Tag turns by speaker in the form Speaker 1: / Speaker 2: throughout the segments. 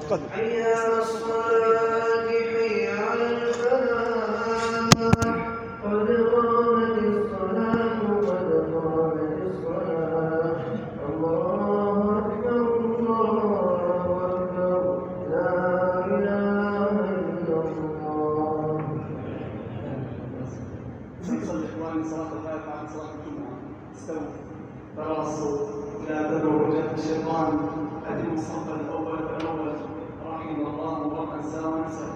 Speaker 1: قد
Speaker 2: حي على الصلاة حي على الفلاح قد قامت الصلاة قد قامت الصلاة الله أكبر الله أكبر لا إله إلا الله.
Speaker 3: نصلي إخواني صلاة الغائب بعد صلاة الجمعة. استووا تراصوا لا تدعوا وجه الشيطان. أدموا الصف الأول فالأول رحم الله ومن ساوى نفسه.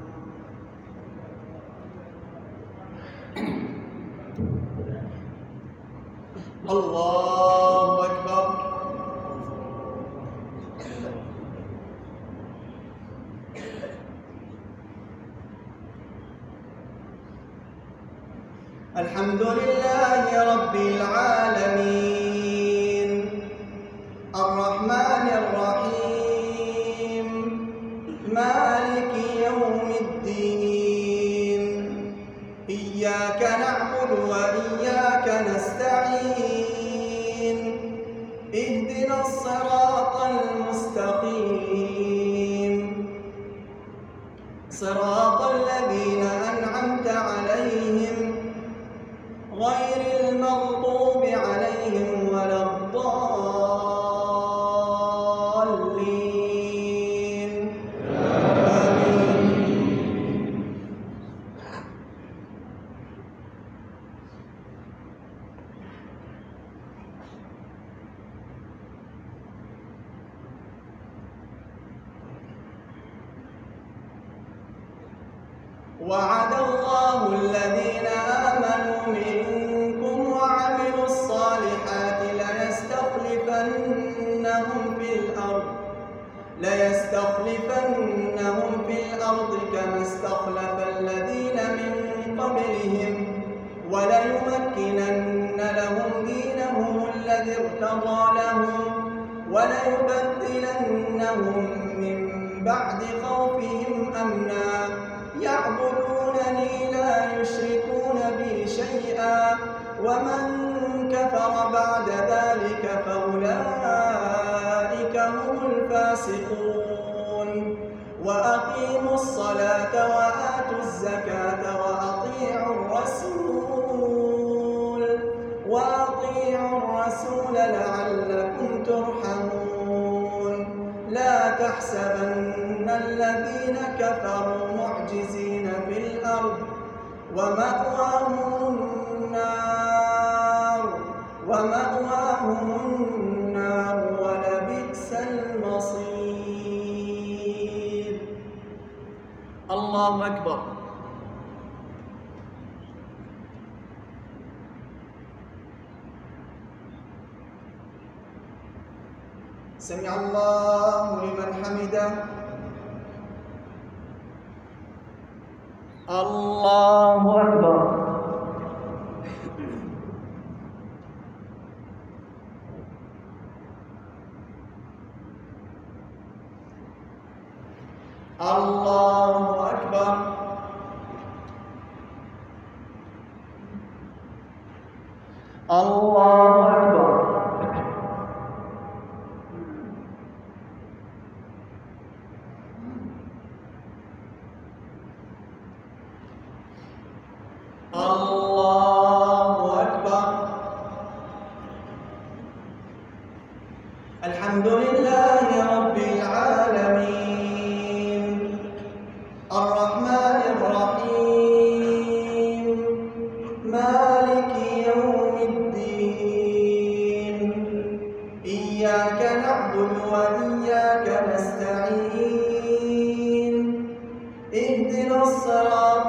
Speaker 3: الله أكبر. الحمد لله رب العالمين الرحمن الرحيم مالك يوم الدين إياك نعبد وإياك نستعين اهدنا الصراط المستقيم صراط الذين أنعمت عليهم غير المغضوب عليهم ولا الضالين آمين. وعد الله الذين آمنوا منكم وعملوا الصالحات ليستخلفنهم في الأرض كما استخلف الذين من قبلهم وليمكنن لهم دينهم الذي ارتضى لهم وليبدلنهم من بعد خوفهم أمنا يعبدونني لا يشركون بي شيئا ومن كفر بعد ذلك فأولئك هم الفاسقون. وأقيموا الصلاة وآتوا الزكاة وأطيعوا الرسول لعلكم ترحمون. لا تحسبن الذين كفروا معجزين في الأرض ومأواهم النار ولبئس المصير. الله أكبر. سمع الله لمن حمده. الله أكبر. الله أكبر. الله أكبر. الله أكبر. الحمد لله رب العالمين الرحمن الرحيم مالك يوم الدين إياك نعبد وإياك نستعين اهدنا الصراط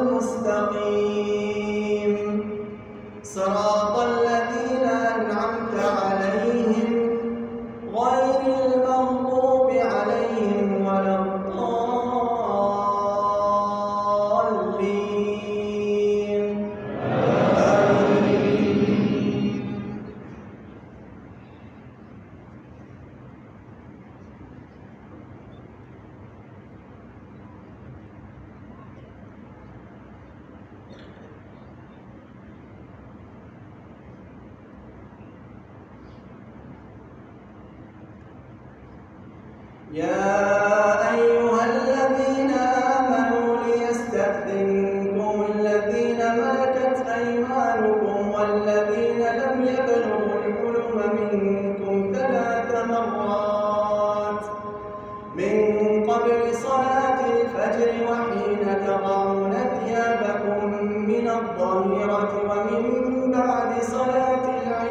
Speaker 3: المستقيم صراط الذين أنعمت عليهم غير المغضوب عليهم ولا الضالين آمين. يا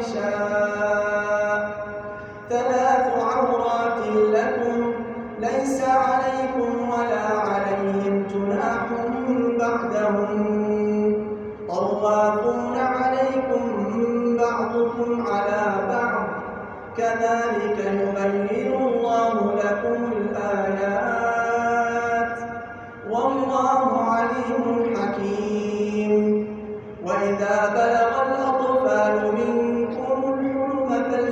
Speaker 1: يشاء 3 عورات لكم ليس عليكم ولا عليهم جناح بعدهم طوافون عليكم بعضكم على بعض كذلك يبين الله لكم الآيات والله عليم حكيم وإذا بلغ الأطفال منكم الحلم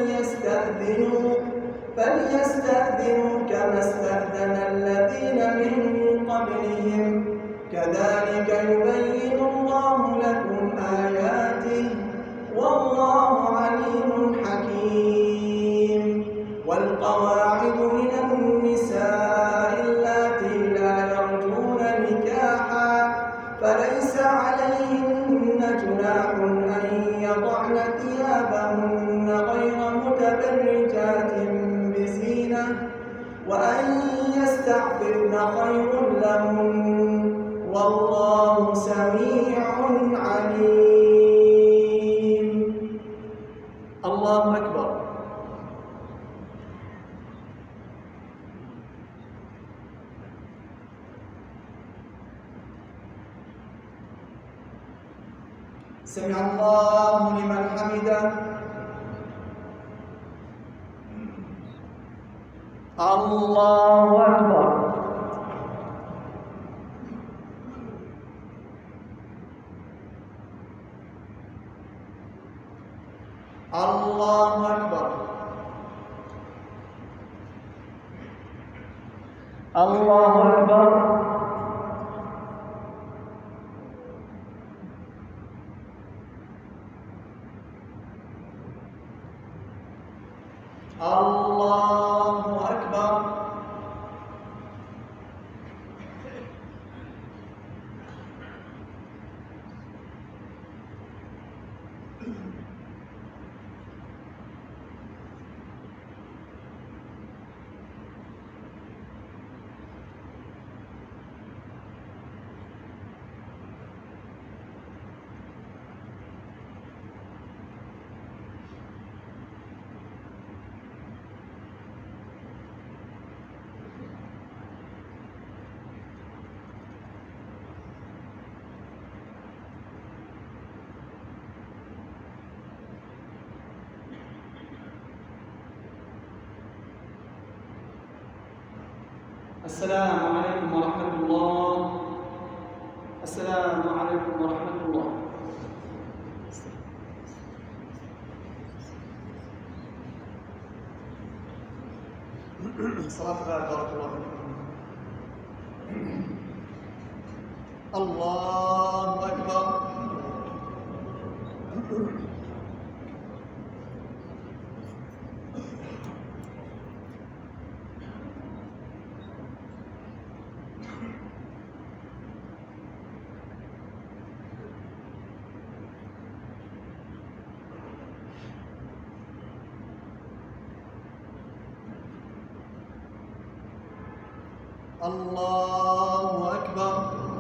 Speaker 1: فليستأذنوا كما استأذن الذين من قبلهم كذلك يبين الله لكم آياته والله عليم حكيم والقواعد من النساء اللاتي لا يرجون نكاحا فليس عليهن جناح أن يضعن ثيابهن غير متبرجات بزينة وأن يستعففن خير لهن والله سميع عليم. الله أكبر. سمع الله لمن حمده. الله أكبر. الله أكبر. الله أكبر. الله أكبر. السلام عليكم ورحمة الله. السلام عليكم ورحمة الله. صلاة الغائب بارك الله فيكم. الله أكبر. الله أكبر.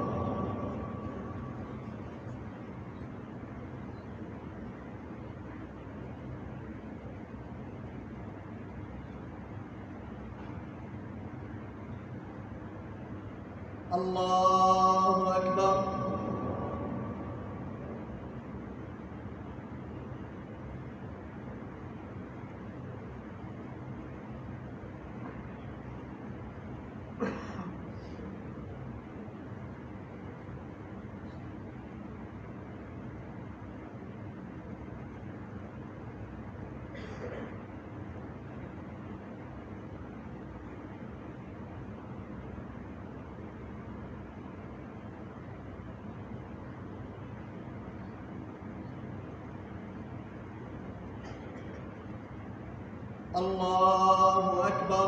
Speaker 1: الله أكبر. الله أكبر.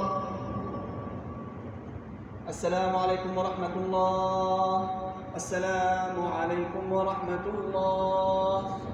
Speaker 1: السلام عليكم ورحمة الله. السلام عليكم ورحمة الله.